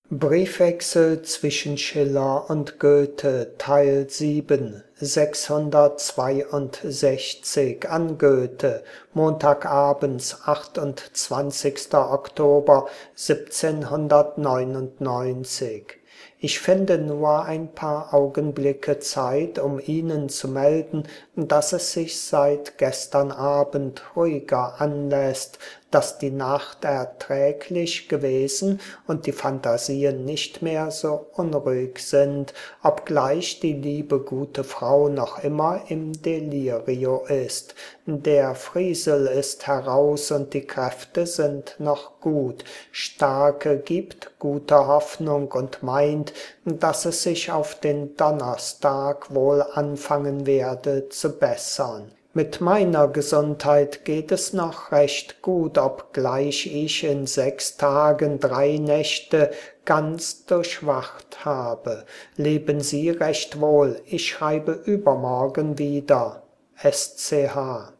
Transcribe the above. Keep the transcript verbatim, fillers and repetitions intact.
Briefwechsel zwischen Schiller und Goethe, Teil sieben, sechshundertzweiundsechzig an Goethe, Montagabends, achtundzwanzigster Oktober siebzehnhundertneunundneunzig. Ich finde nur ein paar Augenblicke Zeit, um Ihnen zu melden, dass es sich seit gestern Abend ruhiger anlässt, dass die Nacht erträglich gewesen und die Phantasien nicht mehr so unruhig sind, obgleich die liebe gute Frau noch immer im Delirio ist. Der Friesel ist heraus und die Kräfte sind noch gut. Starke gibt gute Hoffnung und meint, dass es sich auf den Donnerstag wohl anfangen werde zu bessern. Mit meiner Gesundheit geht es noch recht gut, obgleich ich in sechs Tagen drei Nächte ganz durchwacht habe. Leben Sie recht wohl, ich schreibe übermorgen wieder. S C H